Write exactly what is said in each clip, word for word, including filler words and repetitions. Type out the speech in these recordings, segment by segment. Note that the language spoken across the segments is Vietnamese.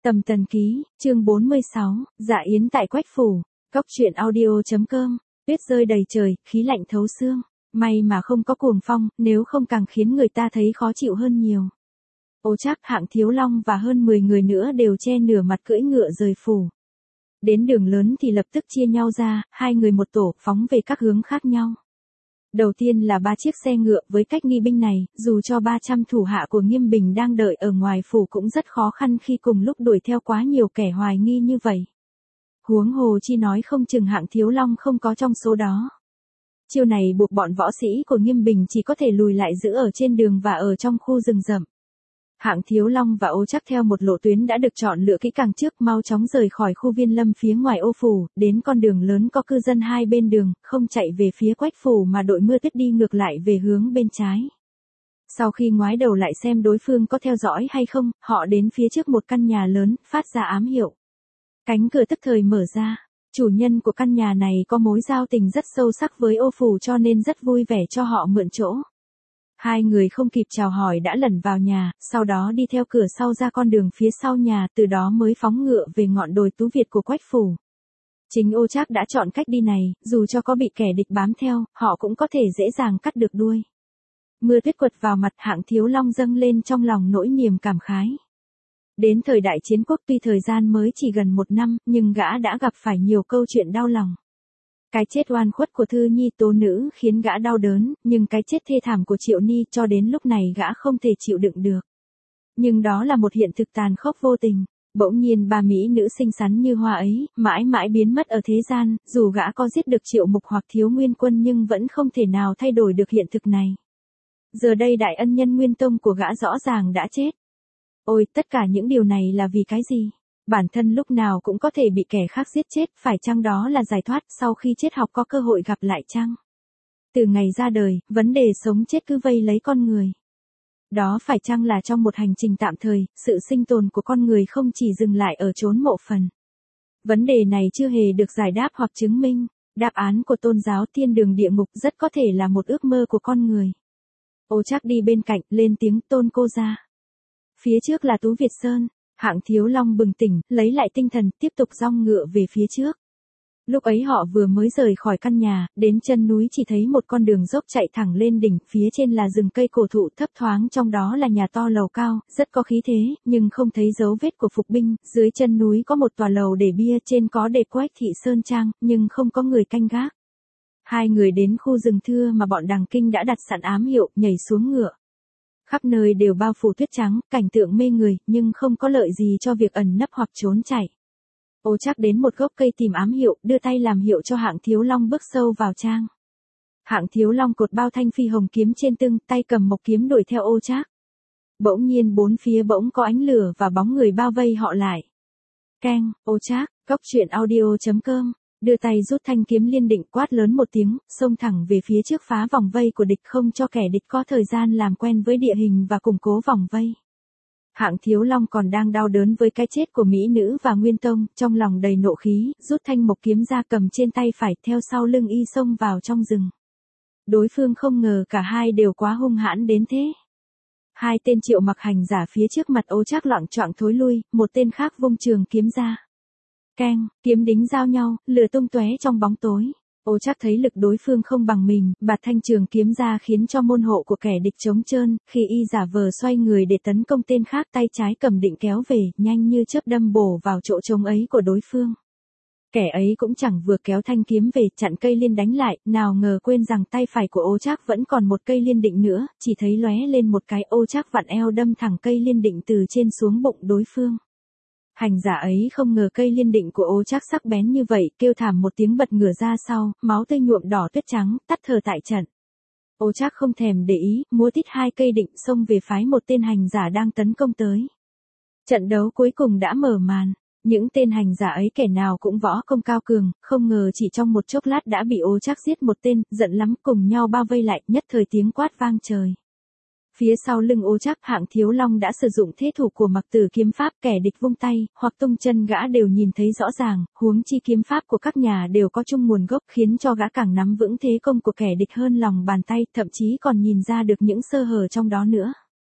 Tầm Tần Ký, chương bốn mươi sáu, Dạ Yến tại Quách Phủ, Cốc truyện audio.com, tuyết rơi đầy trời, khí lạnh thấu xương, may mà không có cuồng phong, nếu không càng khiến người ta thấy khó chịu hơn nhiều. Ô Trác, Hạng Thiếu Long và hơn mười người nữa đều che nửa mặt cưỡi ngựa rời phủ. Đến đường lớn thì lập tức chia nhau ra, hai người một tổ, phóng về các hướng khác nhau. Đầu tiên là ba chiếc xe ngựa với cách nghi binh này, dù cho ba trăm thủ hạ của Nghiêm Bình đang đợi ở ngoài phủ cũng rất khó khăn khi cùng lúc đuổi theo quá nhiều kẻ hoài nghi như vậy. Huống hồ chi nói không chừng Hạng Thiếu Long không có trong số đó. Chiêu này buộc bọn võ sĩ của Nghiêm Bình chỉ có thể lùi lại giữ ở trên đường và ở trong khu rừng rậm. Hạng Thiếu Long và Ô Trác theo một lộ tuyến đã được chọn lựa kỹ càng trước, mau chóng rời khỏi khu viên lâm phía ngoài ô phủ, đến con đường lớn có cư dân hai bên đường, không chạy về phía Quách Phủ mà đội mưa tuyết đi ngược lại về hướng bên trái. Sau khi ngoái đầu lại xem đối phương có theo dõi hay không, họ đến phía trước một căn nhà lớn, phát ra ám hiệu. Cánh cửa tức thời mở ra, chủ nhân của căn nhà này có mối giao tình rất sâu sắc với ô phủ cho nên rất vui vẻ cho họ mượn chỗ. Hai người không kịp chào hỏi đã lẩn vào nhà, sau đó đi theo cửa sau ra con đường phía sau nhà, từ đó mới phóng ngựa về ngọn đồi Tú Việt của Quách Phủ. Chính Ô Trác đã chọn cách đi này, dù cho có bị kẻ địch bám theo, họ cũng có thể dễ dàng cắt được đuôi. Mưa tuyết quật vào mặt, Hạng Thiếu Long dâng lên trong lòng nỗi niềm cảm khái. Đến thời đại chiến quốc tuy thời gian mới chỉ gần một năm, nhưng gã đã gặp phải nhiều câu chuyện đau lòng. Cái chết oan khuất của Thư Nhi Tố Nữ khiến gã đau đớn, nhưng cái chết thê thảm của Triệu Ni cho đến lúc này gã không thể chịu đựng được. Nhưng đó là một hiện thực tàn khốc vô tình. Bỗng nhiên ba mỹ nữ xinh xắn như hoa ấy, mãi mãi biến mất ở thế gian, dù gã có giết được Triệu Mục hoặc Thiếu Nguyên Quân nhưng vẫn không thể nào thay đổi được hiện thực này. Giờ đây đại ân nhân Nguyên Tông của gã rõ ràng đã chết. Ôi, tất cả những điều này là vì cái gì? Bản thân lúc nào cũng có thể bị kẻ khác giết chết, phải chăng đó là giải thoát sau khi chết học có cơ hội gặp lại chăng? Từ ngày ra đời, vấn đề sống chết cứ vây lấy con người. Đó phải chăng là trong một hành trình tạm thời, sự sinh tồn của con người không chỉ dừng lại ở chốn mộ phần. Vấn đề này chưa hề được giải đáp hoặc chứng minh, đáp án của tôn giáo thiên đường địa ngục rất có thể là một ước mơ của con người. Ô Trác đi bên cạnh, lên tiếng Tôn cô ra. Phía trước là Tú Việt Sơn. Hạng Thiếu Long bừng tỉnh, lấy lại tinh thần, tiếp tục dong ngựa về phía trước. Lúc ấy họ vừa mới rời khỏi căn nhà, đến chân núi chỉ thấy một con đường dốc chạy thẳng lên đỉnh, phía trên là rừng cây cổ thụ thấp thoáng, trong đó là nhà to lầu cao, rất có khí thế, nhưng không thấy dấu vết của phục binh. Dưới chân núi có một tòa lầu để bia, trên có đề Quách Thị Sơn Trang, nhưng không có người canh gác. Hai người đến khu rừng thưa mà bọn Đằng Kinh đã đặt sẵn ám hiệu, nhảy xuống ngựa. Khắp nơi đều bao phủ tuyết trắng, cảnh tượng mê người, nhưng không có lợi gì cho việc ẩn nấp hoặc trốn chạy. Ô Trác đến một gốc cây tìm ám hiệu, đưa tay làm hiệu cho Hạng Thiếu Long bước sâu vào trang. Hạng Thiếu Long cột bao thanh phi hồng kiếm trên lưng, tay cầm mộc kiếm đuổi theo Ô Trác. Bỗng nhiên bốn phía bỗng có ánh lửa và bóng người bao vây họ lại. Keng, Ô Trác, Cốc truyện audio.com. Đưa tay rút thanh kiếm liên định, quát lớn một tiếng, xông thẳng về phía trước phá vòng vây của địch, không cho kẻ địch có thời gian làm quen với địa hình và củng cố vòng vây. Hạng Thiếu Long còn đang đau đớn với cái chết của mỹ nữ và Nguyên Tông, trong lòng đầy nộ khí, rút thanh mộc kiếm ra cầm trên tay phải, theo sau lưng y xông vào trong rừng. Đối phương không ngờ cả hai đều quá hung hãn đến thế. Hai tên Triệu Mặc hành giả phía trước mặt Ô Trác loạng choạng thối lui, một tên khác vung trường kiếm ra. Keng, kiếm đính giao nhau, lửa tung tóe trong bóng tối. Ô Trác thấy lực đối phương không bằng mình, bạt thanh trường kiếm ra khiến cho môn hộ của kẻ địch trống trơn, khi y giả vờ xoay người để tấn công tên khác, tay trái cầm định kéo về, nhanh như chớp đâm bổ vào chỗ trống ấy của đối phương. Kẻ ấy cũng chẳng vừa kéo thanh kiếm về, chặn cây liên đánh lại, nào ngờ quên rằng tay phải của Ô Trác vẫn còn một cây liên định nữa, chỉ thấy lóe lên một cái, Ô Trác vặn eo đâm thẳng cây liên định từ trên xuống bụng đối phương. Hành giả ấy không ngờ cây liên định của Ô Trác sắc bén như vậy, kêu thảm một tiếng bật ngửa ra sau, máu tươi nhuộm đỏ tuyết trắng, tắt thở tại trận. Ô Trác không thèm để ý, múa tít hai cây định xông về phái một tên hành giả đang tấn công tới. Trận đấu cuối cùng đã mở màn, những tên hành giả ấy kẻ nào cũng võ công cao cường, không ngờ chỉ trong một chốc lát đã bị Ô Trác giết một tên, giận lắm cùng nhau bao vây lại, nhất thời tiếng quát vang trời. Phía sau lưng Ô Trác, Hạng Thiếu Long đã sử dụng thế thủ của Mặc Tử kiếm pháp, kẻ địch vung tay, hoặc tung chân gã đều nhìn thấy rõ ràng, huống chi kiếm pháp của các nhà đều có chung nguồn gốc, khiến cho gã càng nắm vững thế công của kẻ địch hơn lòng bàn tay, thậm chí còn nhìn ra được những sơ hở trong đó nữa.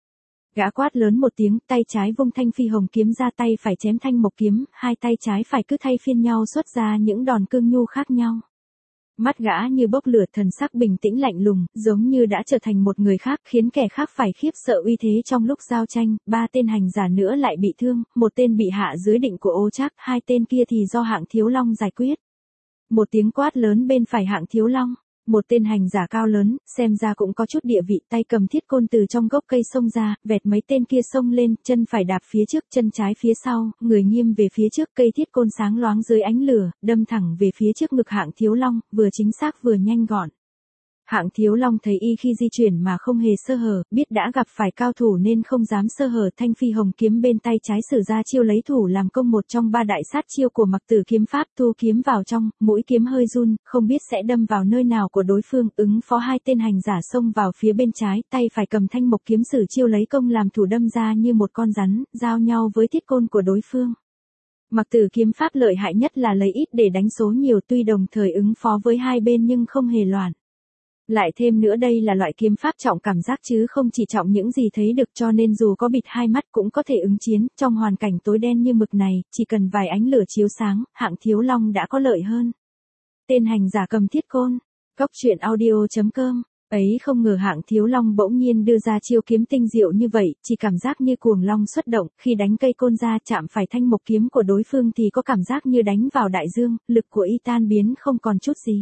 Gã quát lớn một tiếng, tay trái vung thanh phi hồng kiếm ra, tay phải chém thanh mộc kiếm, hai tay trái phải cứ thay phiên nhau xuất ra những đòn cương nhu khác nhau. Mắt gã như bốc lửa, thần sắc bình tĩnh lạnh lùng, giống như đã trở thành một người khác, khiến kẻ khác phải khiếp sợ uy thế trong lúc giao tranh. Ba tên hành giả nữa lại bị thương, một tên bị hạ dưới định của Ô Trác, hai tên kia thì do Hạng Thiếu Long giải quyết. Một tiếng quát lớn bên phải Hạng Thiếu Long, một tên hành giả cao lớn, xem ra cũng có chút địa vị, tay cầm thiết côn từ trong gốc cây xông ra, vẹt mấy tên kia xông lên, chân phải đạp phía trước, chân trái phía sau, người nghiêng về phía trước, cây thiết côn sáng loáng dưới ánh lửa, đâm thẳng về phía trước ngực Hạng Thiếu Long, vừa chính xác vừa nhanh gọn. Hạng Thiếu Long thấy y khi di chuyển mà không hề sơ hở, biết đã gặp phải cao thủ nên không dám sơ hở, thanh phi hồng kiếm bên tay trái sử ra chiêu lấy thủ làm công, một trong ba đại sát chiêu của Mặc Tử kiếm pháp, thu kiếm vào trong, mũi kiếm hơi run, không biết sẽ đâm vào nơi nào của đối phương, ứng phó hai tên hành giả xông vào phía bên trái, tay phải cầm thanh mộc kiếm sử chiêu lấy công làm thủ đâm ra như một con rắn, giao nhau với thiết côn của đối phương. Mặc Tử kiếm pháp lợi hại nhất là lấy ít để đánh số nhiều, tuy đồng thời ứng phó với hai bên nhưng không hề loạn. Lại thêm nữa đây là loại kiếm pháp trọng cảm giác chứ không chỉ trọng những gì thấy được, cho nên dù có bịt hai mắt cũng có thể ứng chiến, trong hoàn cảnh tối đen như mực này, chỉ cần vài ánh lửa chiếu sáng, Hạng Thiếu Long đã có lợi hơn. Tên hành giả cầm thiết côn, Cốc truyện audio chấm com, ấy không ngờ Hạng Thiếu Long bỗng nhiên đưa ra chiêu kiếm tinh diệu như vậy, chỉ cảm giác như cuồng long xuất động, khi đánh cây côn ra chạm phải thanh mộc kiếm của đối phương thì có cảm giác như đánh vào đại dương, lực của y tan biến không còn chút gì.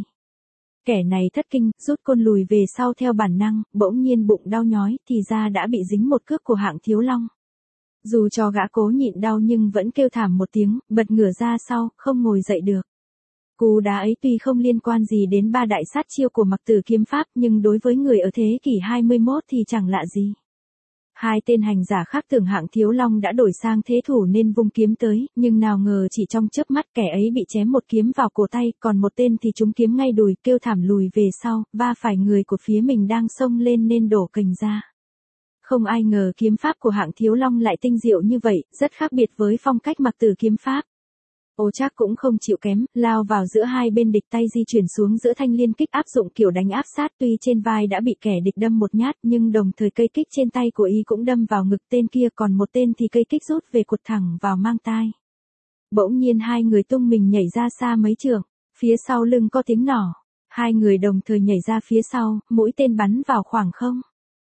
Kẻ này thất kinh, rút côn lùi về sau theo bản năng, bỗng nhiên bụng đau nhói, thì ra đã bị dính một cước của Hạng Thiếu Long. Dù cho gã cố nhịn đau nhưng vẫn kêu thảm một tiếng, bật ngửa ra sau, không ngồi dậy được. Cú đá ấy tuy không liên quan gì đến ba đại sát chiêu của Mặc Tử kiếm pháp, nhưng đối với người ở thế kỷ hai mươi mốt thì chẳng lạ gì. Hai tên hành giả khác tưởng Hạng Thiếu Long đã đổi sang thế thủ nên vung kiếm tới, nhưng nào ngờ chỉ trong chớp mắt kẻ ấy bị chém một kiếm vào cổ tay, còn một tên thì trúng kiếm ngay đùi, kêu thảm lùi về sau, va phải người của phía mình đang xông lên nên đổ cành ra. Không ai ngờ kiếm pháp của Hạng Thiếu Long lại tinh diệu như vậy, rất khác biệt với phong cách Mặc Tử kiếm pháp. Ô Trác cũng không chịu kém, lao vào giữa hai bên địch, tay di chuyển xuống giữa thanh liên kích, áp dụng kiểu đánh áp sát, tuy trên vai đã bị kẻ địch đâm một nhát nhưng đồng thời cây kích trên tay của y cũng đâm vào ngực tên kia, còn một tên thì cây kích rút về quật thẳng vào mang tai. Bỗng nhiên hai người tung mình nhảy ra xa mấy trượng, phía sau lưng có tiếng nỏ, hai người đồng thời nhảy ra phía sau, mũi tên bắn vào khoảng không.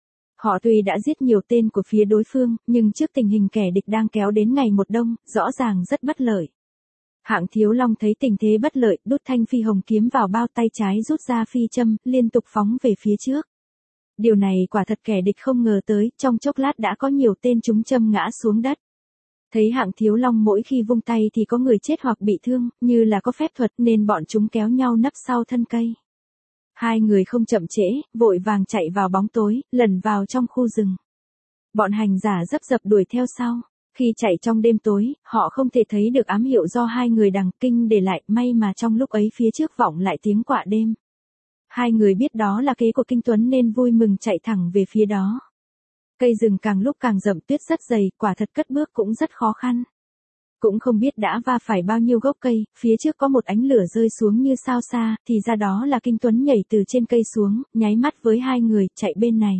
Họ tuy đã giết nhiều tên của phía đối phương, nhưng trước tình hình kẻ địch đang kéo đến ngày một đông, rõ ràng rất bất lợi. Hạng Thiếu Long thấy tình thế bất lợi, đút thanh phi hồng kiếm vào bao, tay trái rút ra phi châm, liên tục phóng về phía trước. Điều này quả thật kẻ địch không ngờ tới, trong chốc lát đã có nhiều tên trúng châm ngã xuống đất. Thấy Hạng Thiếu Long mỗi khi vung tay thì có người chết hoặc bị thương, như là có phép thuật nên bọn chúng kéo nhau nấp sau thân cây. Hai người không chậm trễ, vội vàng chạy vào bóng tối, lẩn vào trong khu rừng. Bọn hành giả dấp dập đuổi theo sau. Khi chạy trong đêm tối, họ không thể thấy được ám hiệu do hai người đằng kinh để lại, may mà trong lúc ấy phía trước vọng lại tiếng quạ đêm. Hai người biết đó là kế của Kinh Tuấn nên vui mừng chạy thẳng về phía đó. Cây rừng càng lúc càng rậm, tuyết rất dày, quả thật cất bước cũng rất khó khăn. Cũng không biết đã va phải bao nhiêu gốc cây, phía trước có một ánh lửa rơi xuống như sao xa, thì ra đó là Kinh Tuấn nhảy từ trên cây xuống, nháy mắt với hai người, chạy bên này.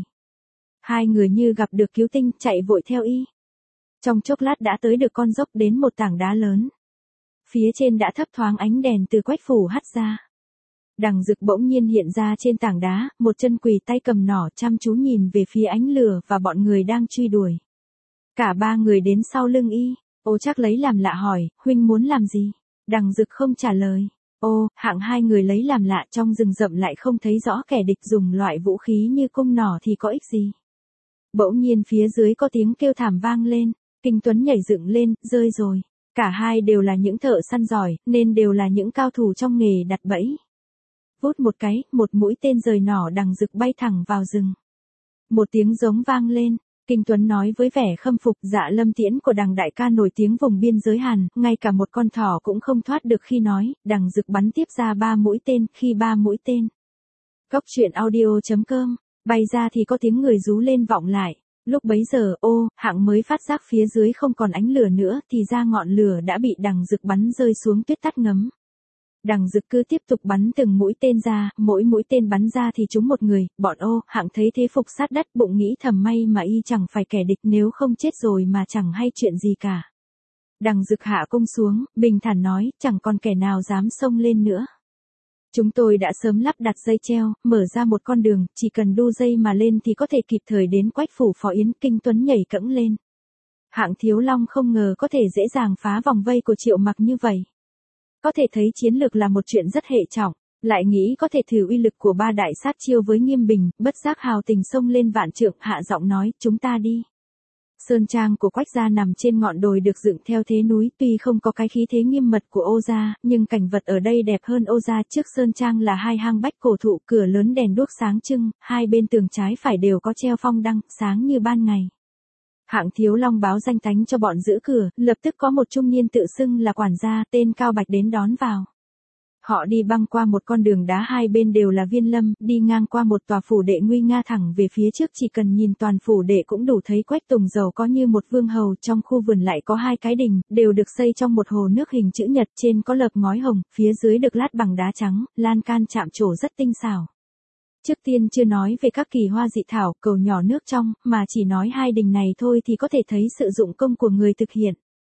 Hai người như gặp được cứu tinh, chạy vội theo y. Trong chốc lát đã tới được con dốc đến một tảng đá lớn. Phía trên đã thấp thoáng ánh đèn từ quách phủ hắt ra. Đằng Dực bỗng nhiên hiện ra trên tảng đá, một chân quỳ, tay cầm nỏ, chăm chú nhìn về phía ánh lửa và bọn người đang truy đuổi. Cả ba người đến sau lưng y, Ô Trác lấy làm lạ hỏi, huynh muốn làm gì? Đằng Dực không trả lời. Ô, Hạng hai người lấy làm lạ, trong rừng rậm lại không thấy rõ kẻ địch dùng loại vũ khí như cung nỏ thì có ích gì. Bỗng nhiên phía dưới có tiếng kêu thảm vang lên. Kinh Tuấn nhảy dựng lên, rơi rồi. Cả hai đều là những thợ săn giỏi, nên đều là những cao thủ trong nghề đặt bẫy. Vút một cái, một mũi tên rời nỏ Đằng Dực bay thẳng vào rừng. Một tiếng giống vang lên, Kinh Tuấn nói với vẻ khâm phục, Dạ Lâm Tiễn của Đằng đại ca nổi tiếng vùng biên giới Hàn, ngay cả một con thỏ cũng không thoát được khi nói. Đằng Dực bắn tiếp ra ba mũi tên, khi ba mũi tên. Cốc truyện audio chấm com, bay ra thì có tiếng người rú lên vọng lại. Lúc bấy giờ, ô, Hạng mới phát giác phía dưới không còn ánh lửa nữa, thì ra ngọn lửa đã bị Đằng Dực bắn rơi xuống tuyết tắt ngấm. Đằng Dực cứ tiếp tục bắn từng mũi tên ra, mỗi mũi tên bắn ra thì trúng một người, bọn Ô Hạng thấy thế phục sát đất, bụng nghĩ thầm may mà y chẳng phải kẻ địch, nếu không chết rồi mà chẳng hay chuyện gì cả. Đằng Dực hạ cung xuống, bình thản nói, chẳng còn kẻ nào dám xông lên nữa. Chúng tôi đã sớm lắp đặt dây treo, mở ra một con đường, chỉ cần đu dây mà lên thì có thể kịp thời đến Quách phủ Phó Yến. Kinh Tuấn nhảy cẫng lên. Hạng Thiếu Long không ngờ có thể dễ dàng phá vòng vây của Triệu Mặc như vậy. Có thể thấy chiến lược là một chuyện rất hệ trọng, lại nghĩ có thể thử uy lực của ba đại sát chiêu với Nghiêm Bình, bất giác hào tình xông lên vạn trượng, hạ giọng nói, chúng ta đi. Sơn trang của Quách gia nằm trên ngọn đồi được dựng theo thế núi, tuy không có cái khí thế nghiêm mật của Ô gia, nhưng cảnh vật ở đây đẹp hơn Ô gia. Trước sơn trang là hai hang bách cổ thụ, cửa lớn đèn đuốc sáng trưng, hai bên tường trái phải đều có treo phong đăng, sáng như ban ngày. Hạng Thiếu Long báo danh tánh cho bọn giữ cửa, lập tức có một trung niên tự xưng là quản gia, tên Cao Bạch đến đón vào. Họ đi băng qua một con đường đá, hai bên đều là viên lâm, đi ngang qua một tòa phủ đệ nguy nga thẳng về phía trước, chỉ cần nhìn toàn phủ đệ cũng đủ thấy Quách Tùng giàu có như một vương hầu. Trong khu vườn lại có hai cái đình, đều được xây trong một hồ nước hình chữ nhật, trên có lợp ngói hồng, phía dưới được lát bằng đá trắng, lan can chạm trổ rất tinh xảo. Trước tiên chưa nói về các kỳ hoa dị thảo, cầu nhỏ nước trong, mà chỉ nói hai đình này thôi thì có thể thấy sự dụng công của người thực hiện.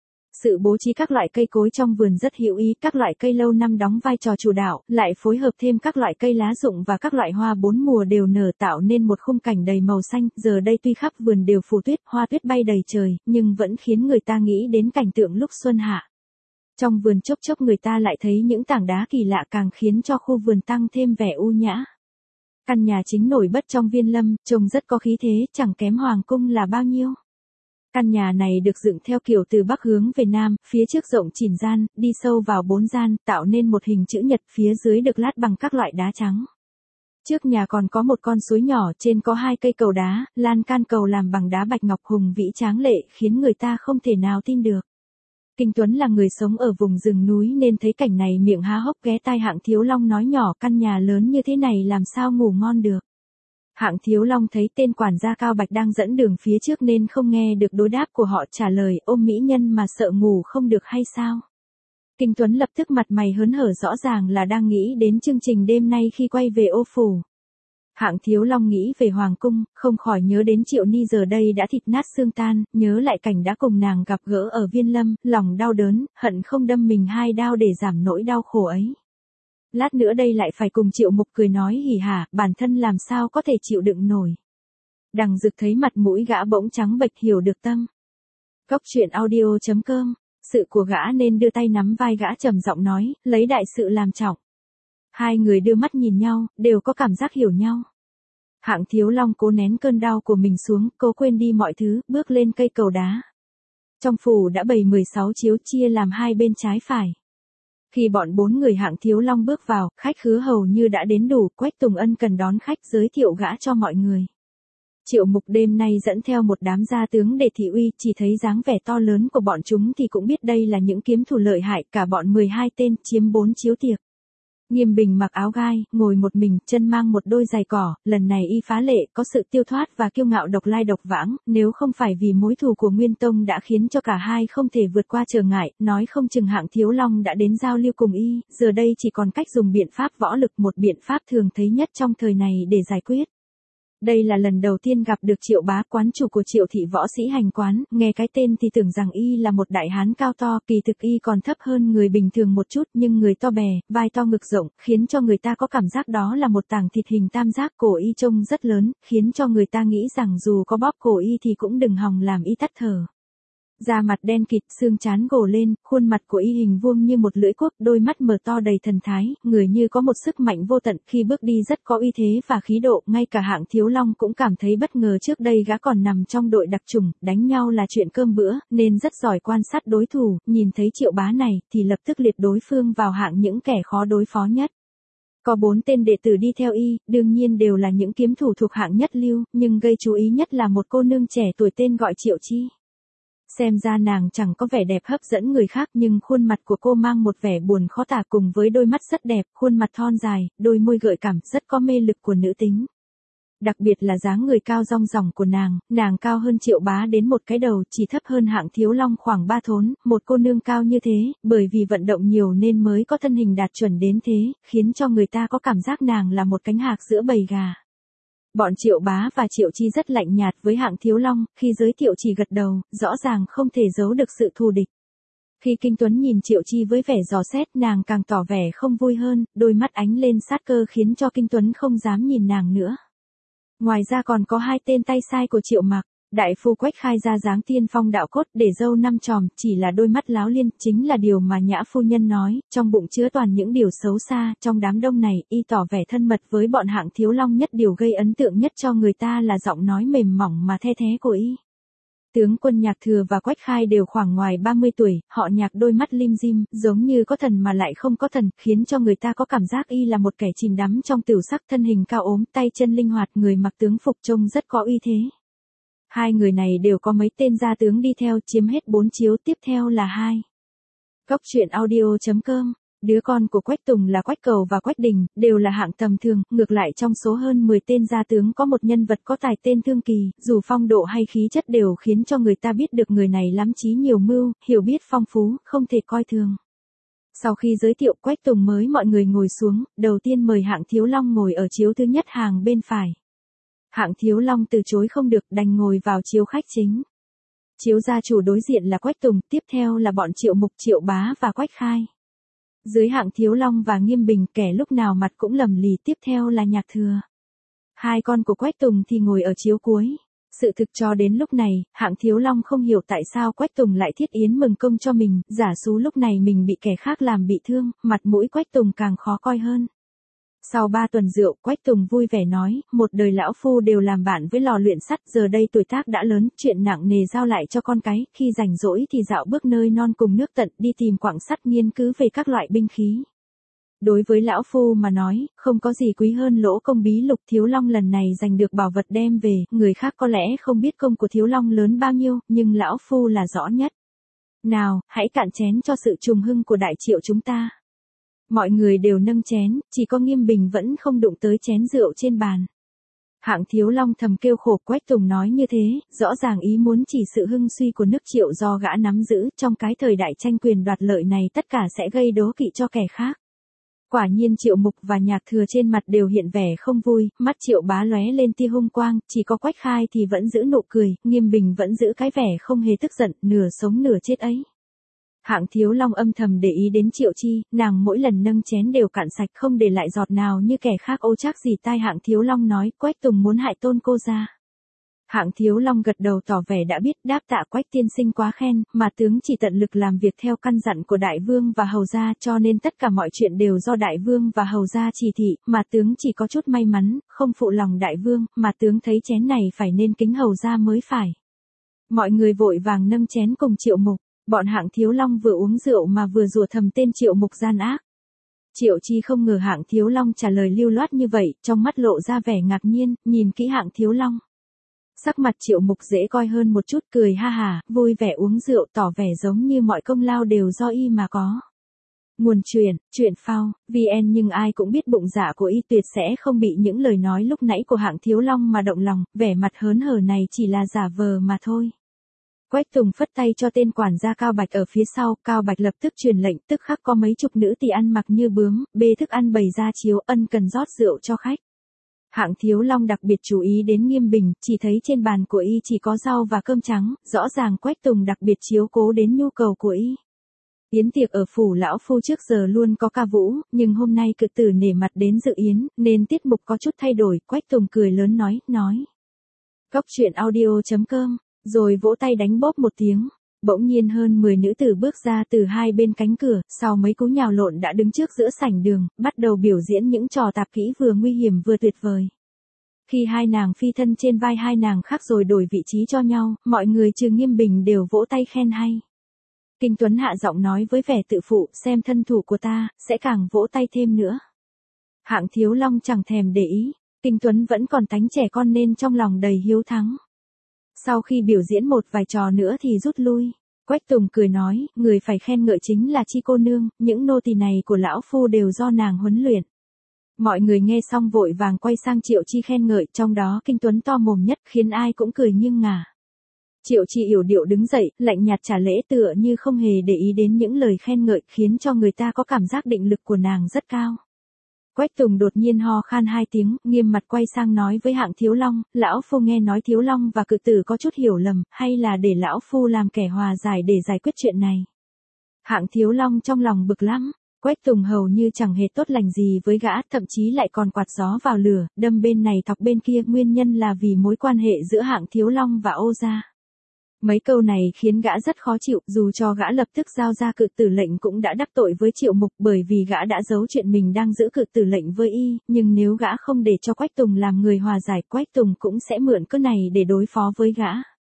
Sự bố trí các loại cây cối trong vườn rất hữu ý, các loại cây lâu năm đóng vai trò chủ đạo, lại phối hợp thêm các loại cây lá rụng và các loại hoa bốn mùa đều nở, tạo nên một khung cảnh đầy màu xanh. Giờ đây tuy khắp vườn đều phủ tuyết, hoa tuyết bay đầy trời, nhưng vẫn khiến người ta nghĩ đến cảnh tượng lúc xuân hạ. Trong vườn chốc chốc người ta lại thấy những tảng đá kỳ lạ, càng khiến cho khu vườn tăng thêm vẻ u nhã. Căn nhà chính nổi bật trong viên lâm, trông rất có khí thế, chẳng kém hoàng cung là bao nhiêu. Căn nhà này được dựng theo kiểu từ bắc hướng về nam, phía trước rộng chỉn gian, đi sâu vào bốn gian, tạo nên một hình chữ nhật, phía dưới được lát bằng các loại đá trắng. Trước nhà còn có một con suối nhỏ, trên có hai cây cầu đá, lan can cầu làm bằng đá bạch ngọc hùng vĩ tráng lệ, khiến người ta không thể nào tin được. Kinh Tuấn là người sống ở vùng rừng núi nên thấy cảnh này miệng há hốc, ghé tai Hạng Thiếu Long nói nhỏ, căn nhà lớn như thế này làm sao ngủ ngon được. Hạng Thiếu Long thấy tên quản gia Cao Bạch đang dẫn đường phía trước nên không nghe được đối đáp của họ, trả lời, ôm mỹ nhân mà sợ ngủ không được hay sao? Kinh Tuấn lập tức mặt mày hớn hở, rõ ràng là đang nghĩ đến chương trình đêm nay khi quay về Ô phủ. Hạng Thiếu Long nghĩ về hoàng cung, không khỏi nhớ đến Triệu Ni giờ đây đã thịt nát xương tan, nhớ lại cảnh đã cùng nàng gặp gỡ ở viên lâm, lòng đau đớn, hận không đâm mình hai đao để giảm nỗi đau khổ ấy. Lát nữa đây lại phải cùng Triệu Mục cười nói hỉ hả, bản thân làm sao có thể chịu đựng nổi. Đằng Dực thấy mặt mũi gã bỗng trắng bệch, hiểu được tâm. Cốc truyện audio chấm com, sự của gã nên đưa tay nắm vai gã, trầm giọng nói, lấy đại sự làm trọng. Hai người đưa mắt nhìn nhau, đều có cảm giác hiểu nhau. Hạng Thiếu Long cố nén cơn đau của mình xuống, cố quên đi mọi thứ, bước lên cây cầu đá. Trong phủ đã bày mười sáu chiếu, chia làm hai bên trái phải. Khi bọn bốn người Hạng Thiếu Long bước vào, khách khứa hầu như đã đến đủ, Quách Tùng ân cần đón khách, giới thiệu gã cho mọi người. Triệu Mục đêm nay dẫn theo một đám gia tướng để thị uy, chỉ thấy dáng vẻ to lớn của bọn chúng thì cũng biết đây là những kiếm thủ lợi hại, cả bọn mười hai tên, chiếm bốn chiếu tiệc. Nghiêm Bình mặc áo gai, ngồi một mình, chân mang một đôi giày cỏ, lần này y phá lệ, có sự tiêu thoát và kiêu ngạo độc lai độc vãng, nếu không phải vì mối thù của Nguyên Tông đã khiến cho cả hai không thể vượt qua trở ngại, nói không chừng Hạng Thiếu Long đã đến giao lưu cùng y, giờ đây chỉ còn cách dùng biện pháp võ lực, một biện pháp thường thấy nhất trong thời này để giải quyết. Đây là lần đầu tiên gặp được Triệu Bá, quán chủ của Triệu thị võ sĩ hành quán, nghe cái tên thì tưởng rằng y là một đại hán cao to, kỳ thực y còn thấp hơn người bình thường một chút, nhưng người to bè, vai to ngực rộng, khiến cho người ta có cảm giác đó là một tảng thịt hình tam giác, cổ y trông rất lớn, khiến cho người ta nghĩ rằng dù có bóp cổ y thì cũng đừng hòng làm y tắt thở. Da mặt đen kịt, xương trán gồ lên, khuôn mặt của y hình vuông như một lưỡi cuốc, đôi mắt mở to đầy thần thái, người như có một sức mạnh vô tận, khi bước đi rất có uy thế và khí độ, ngay cả Hạng Thiếu Long cũng cảm thấy bất ngờ, trước đây gã còn nằm trong đội đặc chủng, đánh nhau là chuyện cơm bữa, nên rất giỏi quan sát đối thủ, nhìn thấy Triệu Bá này, thì lập tức liệt đối phương vào hạng những kẻ khó đối phó nhất. Có bốn tên đệ tử đi theo y, đương nhiên đều là những kiếm thủ thuộc hạng nhất lưu, nhưng gây chú ý nhất là một cô nương trẻ tuổi tên gọi Triệu Chi. Xem ra nàng chẳng có vẻ đẹp hấp dẫn người khác, nhưng khuôn mặt của cô mang một vẻ buồn khó tả, cùng với đôi mắt rất đẹp, khuôn mặt thon dài, đôi môi gợi cảm, rất có mê lực của nữ tính. Đặc biệt là dáng người cao rong ròng của nàng, nàng cao hơn Triệu Bá đến một cái đầu, chỉ thấp hơn Hạng Thiếu Long khoảng ba thốn, một cô nương cao như thế, bởi vì vận động nhiều nên mới có thân hình đạt chuẩn đến thế, khiến cho người ta có cảm giác nàng là một cánh hạc giữa bầy gà. Bọn Triệu Bá và Triệu Chi rất lạnh nhạt với Hạng Thiếu Long, khi giới thiệu chỉ gật đầu, rõ ràng không thể giấu được sự thù địch. Khi Kinh Tuấn nhìn Triệu Chi với vẻ dò xét, nàng càng tỏ vẻ không vui hơn, đôi mắt ánh lên sát cơ khiến cho Kinh Tuấn không dám nhìn nàng nữa. Ngoài ra còn có hai tên tay sai của Triệu Mặc, đại phu Quách Khai ra dáng tiên phong đạo cốt, để râu năm chòm, chỉ là đôi mắt láo liên, chính là điều mà Nhã phu nhân nói, trong bụng chứa toàn những điều xấu xa, trong đám đông này, y tỏ vẻ thân mật với bọn Hạng Thiếu Long nhất, điều gây ấn tượng nhất cho người ta là giọng nói mềm mỏng mà the thé của y. Tướng quân Nhạc Thừa và Quách Khai đều khoảng ngoài ba mươi tuổi, họ Nhạc đôi mắt lim dim, giống như có thần mà lại không có thần, khiến cho người ta có cảm giác y là một kẻ chìm đắm trong tửu sắc, thân hình cao ốm, tay chân linh hoạt, người mặc tướng phục trông rất có uy thế. Hai người này đều có mấy tên gia tướng đi theo, chiếm hết bốn chiếu, tiếp theo là hai. Cốc truyện audio chấm com. Đứa con của Quách Tùng là Quách Cầu và Quách Đình, đều là hạng tầm thường, ngược lại trong số hơn mười tên gia tướng có một nhân vật có tài tên Thương Kỳ, dù phong độ hay khí chất đều khiến cho người ta biết được người này lắm trí nhiều mưu, hiểu biết phong phú, không thể coi thường. Sau khi giới thiệu Quách Tùng mới mọi người ngồi xuống, đầu tiên mời Hạng Thiếu Long ngồi ở chiếu thứ nhất hàng bên phải. Hạng Thiếu Long từ chối không được, đành ngồi vào chiếu khách chính. Chiếu gia chủ đối diện là Quách Tùng, tiếp theo là bọn Triệu Mục, Triệu Bá và Quách Khai. Dưới Hạng Thiếu Long và Nghiêm Bình, kẻ lúc nào mặt cũng lầm lì, tiếp theo là Nhạc Thừa. Hai con của Quách Tùng thì ngồi ở chiếu cuối. Sự thực cho đến lúc này, Hạng Thiếu Long không hiểu tại sao Quách Tùng lại thiết yến mừng công cho mình, giả xú lúc này mình bị kẻ khác làm bị thương, mặt mũi Quách Tùng càng khó coi hơn. Sau ba tuần rượu, Quách Tùng vui vẻ nói, một đời lão phu đều làm bạn với lò luyện sắt, giờ đây tuổi tác đã lớn, chuyện nặng nề giao lại cho con cái, khi rảnh rỗi thì dạo bước nơi non cùng nước tận, đi tìm quặng sắt nghiên cứu về các loại binh khí. Đối với lão phu mà nói, không có gì quý hơn lỗ công bí lục. Thiếu Long lần này giành được bảo vật đem về, người khác có lẽ không biết công của Thiếu Long lớn bao nhiêu, nhưng lão phu là rõ nhất. Nào, hãy cạn chén cho sự trùng hưng của đại Triệu chúng ta. Mọi người đều nâng chén, chỉ có Nghiêm Bình vẫn không đụng tới chén rượu trên bàn. Hạng Thiếu Long thầm kêu khổ, Quách Tùng nói như thế, rõ ràng ý muốn chỉ sự hưng suy của nước Triệu do gã nắm giữ, trong cái thời đại tranh quyền đoạt lợi này tất cả sẽ gây đố kỵ cho kẻ khác. Quả nhiên Triệu Mục và Nhạc Thừa trên mặt đều hiện vẻ không vui, mắt Triệu Bá lóe lên tia hung quang, chỉ có Quách Khai thì vẫn giữ nụ cười, Nghiêm Bình vẫn giữ cái vẻ không hề tức giận, nửa sống nửa chết ấy. Hạng Thiếu Long âm thầm để ý đến Triệu Chi, nàng mỗi lần nâng chén đều cạn sạch không để lại giọt nào như kẻ khác. Ô chắc gì tai Hạng Thiếu Long nói, Quách Tùng muốn hại tôn cô ra. Hạng Thiếu Long gật đầu tỏ vẻ đã biết, đáp tạ Quách tiên sinh quá khen, mà tướng chỉ tận lực làm việc theo căn dặn của đại vương và hầu gia, cho nên tất cả mọi chuyện đều do đại vương và hầu gia chỉ thị, mà tướng chỉ có chút may mắn, không phụ lòng đại vương, mà tướng thấy chén này phải nên kính hầu gia mới phải. Mọi người vội vàng nâng chén cùng Triệu Mục. Bọn Hạng Thiếu Long vừa uống rượu mà vừa rủa thầm tên Triệu Mục gian ác. Triệu Chi không ngờ Hạng Thiếu Long trả lời lưu loát như vậy, trong mắt lộ ra vẻ ngạc nhiên, nhìn kỹ Hạng Thiếu Long. Sắc mặt Triệu Mục dễ coi hơn một chút, cười ha hả, vui vẻ uống rượu, tỏ vẻ giống như mọi công lao đều do y mà có. Nguồn truyện, truyện phao, vn. Nhưng ai cũng biết bụng dạ của y tuyệt sẽ không bị những lời nói lúc nãy của Hạng Thiếu Long mà động lòng, vẻ mặt hớn hở này chỉ là giả vờ mà thôi. Quách Tùng phất tay cho tên quản gia Cao Bạch ở phía sau, Cao Bạch lập tức truyền lệnh, tức khắc có mấy chục nữ tỳ ăn mặc như bướm, bê thức ăn bày ra chiếu, ân cần rót rượu cho khách. Hạng Thiếu Long đặc biệt chú ý đến Nghiêm Bình, chỉ thấy trên bàn của y chỉ có rau và cơm trắng, rõ ràng Quách Tùng đặc biệt chiếu cố đến nhu cầu của y. Yến tiệc ở phủ lão phu trước giờ luôn có ca vũ, nhưng hôm nay cự tử nể mặt đến dự yến, nên tiết mục có chút thay đổi. Quách Tùng cười lớn nói, nói. Cốc truyện audio chấm com. Rồi vỗ tay đánh bóp một tiếng. Bỗng nhiên hơn mười nữ tử bước ra từ hai bên cánh cửa, sau mấy cú nhào lộn đã đứng trước giữa sảnh đường, bắt đầu biểu diễn những trò tạp kỹ vừa nguy hiểm vừa tuyệt vời. Khi hai nàng phi thân trên vai hai nàng khác rồi đổi vị trí cho nhau, mọi người trừ Nghiêm Bình đều vỗ tay khen hay. Kinh Tuấn hạ giọng nói với vẻ tự phụ, xem thân thủ của ta, sẽ càng vỗ tay thêm nữa. Hạng Thiếu Long chẳng thèm để ý, Kinh Tuấn vẫn còn tánh trẻ con nên trong lòng đầy hiếu thắng. Sau khi biểu diễn một vài trò nữa thì rút lui. Quách Tùng cười nói, người phải khen ngợi chính là Chi cô nương, những nô tỳ này của lão phu đều do nàng huấn luyện. Mọi người nghe xong vội vàng quay sang Triệu Chi khen ngợi, trong đó Kinh Tuấn to mồm nhất khiến ai cũng cười nghiêng ngả. Triệu Chi yểu điệu đứng dậy, lạnh nhạt trả lễ tựa như không hề để ý đến những lời khen ngợi, khiến cho người ta có cảm giác định lực của nàng rất cao. Quách Tùng đột nhiên ho khan hai tiếng, nghiêm mặt quay sang nói với Hạng Thiếu Long, lão phu nghe nói Thiếu Long và Cự Tử có chút hiểu lầm, hay là để lão phu làm kẻ hòa giải để giải quyết chuyện này. Hạng Thiếu Long trong lòng bực lắm. Quách Tùng hầu như chẳng hề tốt lành gì với gã, thậm chí lại còn quạt gió vào lửa, đâm bên này thọc bên kia, nguyên nhân là vì mối quan hệ giữa Hạng Thiếu Long và Ô gia. Mấy câu này khiến gã rất khó chịu, dù cho gã lập tức giao ra Cự Tử lệnh cũng đã đắc tội với Triệu Mục, bởi vì gã đã giấu chuyện mình đang giữ Cự Tử lệnh với y, nhưng nếu gã không để cho Quách Tùng làm người hòa giải, Quách Tùng cũng sẽ mượn cớ này để đối phó với gã.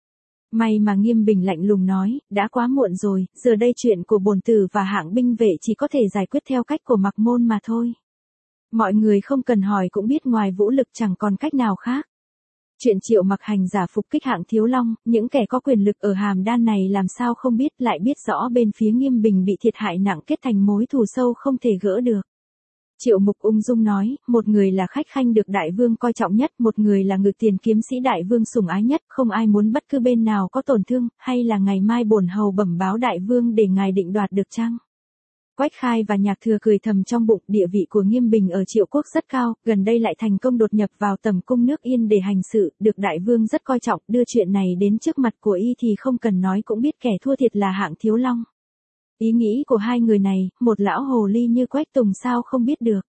May mà Nghiêm Bình lạnh lùng nói, đã quá muộn rồi, giờ đây chuyện của bổn tử và Hạng binh vệ chỉ có thể giải quyết theo cách của Mặc Môn mà thôi. Mọi người không cần hỏi cũng biết ngoài vũ lực chẳng còn cách nào khác. Chuyện Triệu Mặc hành giả phục kích Hạng Thiếu Long, những kẻ có quyền lực ở Hàm Đan này làm sao không biết, lại biết rõ bên phía Nghiêm Bình bị thiệt hại nặng, kết thành mối thù sâu không thể gỡ được. Triệu Mục ung dung nói, một người là khách khanh được đại vương coi trọng nhất, một người là ngự tiền kiếm sĩ đại vương sủng ái nhất, không ai muốn bất cứ bên nào có tổn thương, hay là ngày mai bổn hầu bẩm báo đại vương để ngài định đoạt được chăng? Quách Khai và Nhạc Thừa cười thầm trong bụng, địa vị của Nghiêm Bình ở Triệu quốc rất cao, gần đây lại thành công đột nhập vào tầm cung nước Yên để hành sự, được đại vương rất coi trọng, đưa chuyện này đến trước mặt của y thì không cần nói cũng biết kẻ thua thiệt là Hạng Thiếu Long. Ý nghĩ của hai người này, một lão hồ ly như Quách Tùng sao không biết được.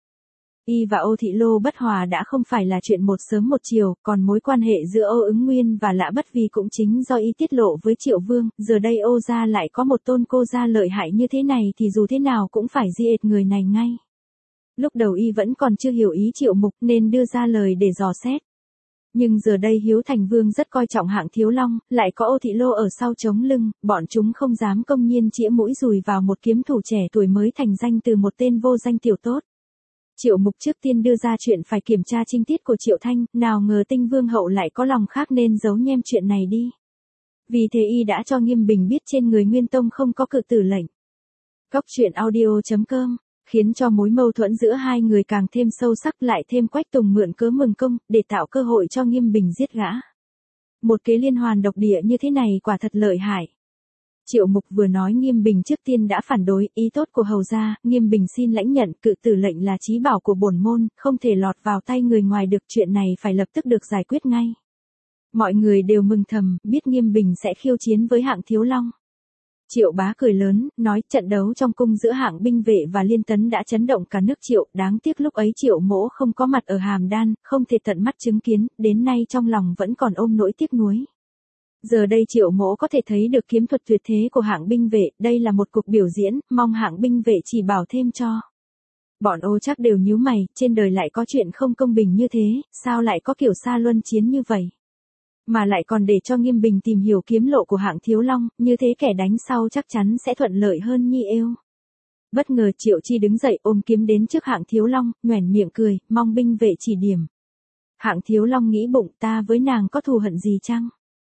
Y và Ô Thị Lô bất hòa đã không phải là chuyện một sớm một chiều, còn mối quan hệ giữa Ô Ứng Nguyên và Lã Bất Vi cũng chính do y tiết lộ với Triệu Vương, giờ đây Ô gia lại có một tôn cô gia lợi hại như thế này thì dù thế nào cũng phải diệt người này ngay. Lúc đầu y vẫn còn chưa hiểu ý Triệu Mục nên đưa ra lời để dò xét. Nhưng giờ đây Hiếu Thành Vương rất coi trọng Hạng Thiếu Long, lại có Ô Thị Lô ở sau chống lưng, bọn chúng không dám công nhiên chĩa mũi dùi vào một kiếm thủ trẻ tuổi mới thành danh từ một tên vô danh tiểu tốt. Triệu Mục trước tiên đưa ra chuyện phải kiểm tra trinh tiết của Triệu Thanh, nào ngờ Tinh Vương hậu lại có lòng khác nên giấu nhem chuyện này đi. Vì thế y đã cho Nghiêm Bình biết trên người Nguyên Tông không có Cự Tử lệnh. Cốc truyện audio chấm com khiến cho mối mâu thuẫn giữa hai người càng thêm sâu sắc, lại thêm Quách Tùng mượn cớ mừng công, để tạo cơ hội cho Nghiêm Bình giết gã. Một kế liên hoàn độc địa như thế này quả thật lợi hại. Triệu Mục vừa nói Nghiêm Bình trước tiên đã phản đối, ý tốt của hầu gia, Nghiêm Bình xin lãnh nhận, Cự Tử lệnh là chí bảo của bổn môn, không thể lọt vào tay người ngoài được, chuyện này phải lập tức được giải quyết ngay. Mọi người đều mừng thầm, biết Nghiêm Bình sẽ khiêu chiến với Hạng Thiếu Long. Triệu Bá cười lớn, nói trận đấu trong cung giữa Hạng binh vệ và Liên Tấn đã chấn động cả nước Triệu, đáng tiếc lúc ấy Triệu Mỗ không có mặt ở Hàm Đan, không thể tận mắt chứng kiến, đến nay trong lòng vẫn còn ôm nỗi tiếc nuối. Giờ đây Triệu Mỗ có thể thấy được kiếm thuật tuyệt thế của Hạng binh vệ, đây là một cuộc biểu diễn, mong Hạng binh vệ chỉ bảo thêm cho. Bọn Ô chắc đều nhíu mày, trên đời lại có chuyện không công bình như thế, sao lại có kiểu xa luân chiến như vậy? Mà lại còn để cho Nghiêm Bình tìm hiểu kiếm lộ của Hạng Thiếu Long, như thế kẻ đánh sau chắc chắn sẽ thuận lợi hơn nhi êu. Bất ngờ Triệu Chi đứng dậy ôm kiếm đến trước Hạng Thiếu Long, nhoẻn miệng cười, mong binh vệ chỉ điểm. Hạng Thiếu Long nghĩ bụng, ta với nàng có thù hận gì chăng?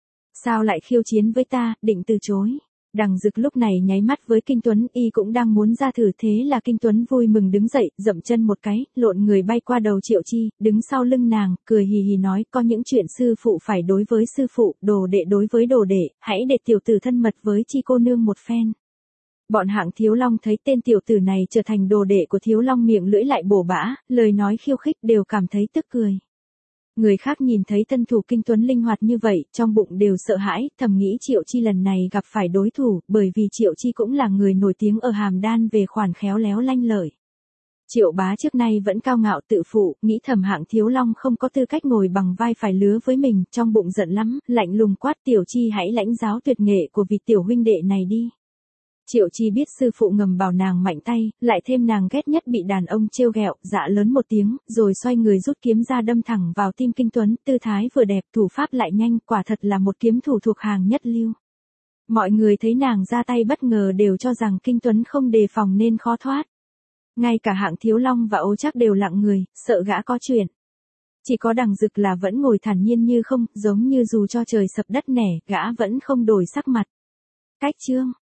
Sao lại khiêu chiến với ta, định từ chối. Đằng Dực lúc này nháy mắt với Kinh Tuấn, y cũng đang muốn ra thử, thế là Kinh Tuấn vui mừng đứng dậy, dậm chân một cái, lộn người bay qua đầu Triệu Chi, đứng sau lưng nàng, cười hì hì nói, có những chuyện sư phụ phải đối với sư phụ, đồ đệ đối với đồ đệ, hãy để tiểu tử thân mật với Chi cô nương một phen. Bọn Hạng Thiếu Long thấy tên tiểu tử này trở thành đồ đệ của Thiếu Long, miệng lưỡi lại bổ bã, lời nói khiêu khích, đều cảm thấy tức cười. Người khác nhìn thấy thân thủ Kinh Tuấn linh hoạt như vậy, trong bụng đều sợ hãi, thầm nghĩ Triệu Chi lần này gặp phải đối thủ, bởi vì Triệu Chi cũng là người nổi tiếng ở Hàm Đan về khoản khéo léo lanh lợi. Triệu Bá trước nay vẫn cao ngạo tự phụ, nghĩ thầm Hạng Thiếu Long không có tư cách ngồi bằng vai phải lứa với mình, trong bụng giận lắm, lạnh lùng quát, Tiểu Chi hãy lãnh giáo tuyệt nghệ của vị tiểu huynh đệ này đi. Triệu Chi biết sư phụ ngầm bảo nàng mạnh tay, lại thêm nàng ghét nhất bị đàn ông trêu ghẹo, dạ lớn một tiếng, rồi xoay người rút kiếm ra đâm thẳng vào tim Kinh Tuấn, tư thái vừa đẹp, thủ pháp lại nhanh, quả thật là một kiếm thủ thuộc hàng nhất lưu. Mọi người thấy nàng ra tay bất ngờ đều cho rằng Kinh Tuấn không đề phòng nên khó thoát. Ngay cả Hạng Thiếu Long và Ô Trác đều lặng người, sợ gã có chuyện. Chỉ có Đằng Dực là vẫn ngồi thản nhiên như không, giống như dù cho trời sập đất nẻ, gã vẫn không đổi sắc mặt. Cách chương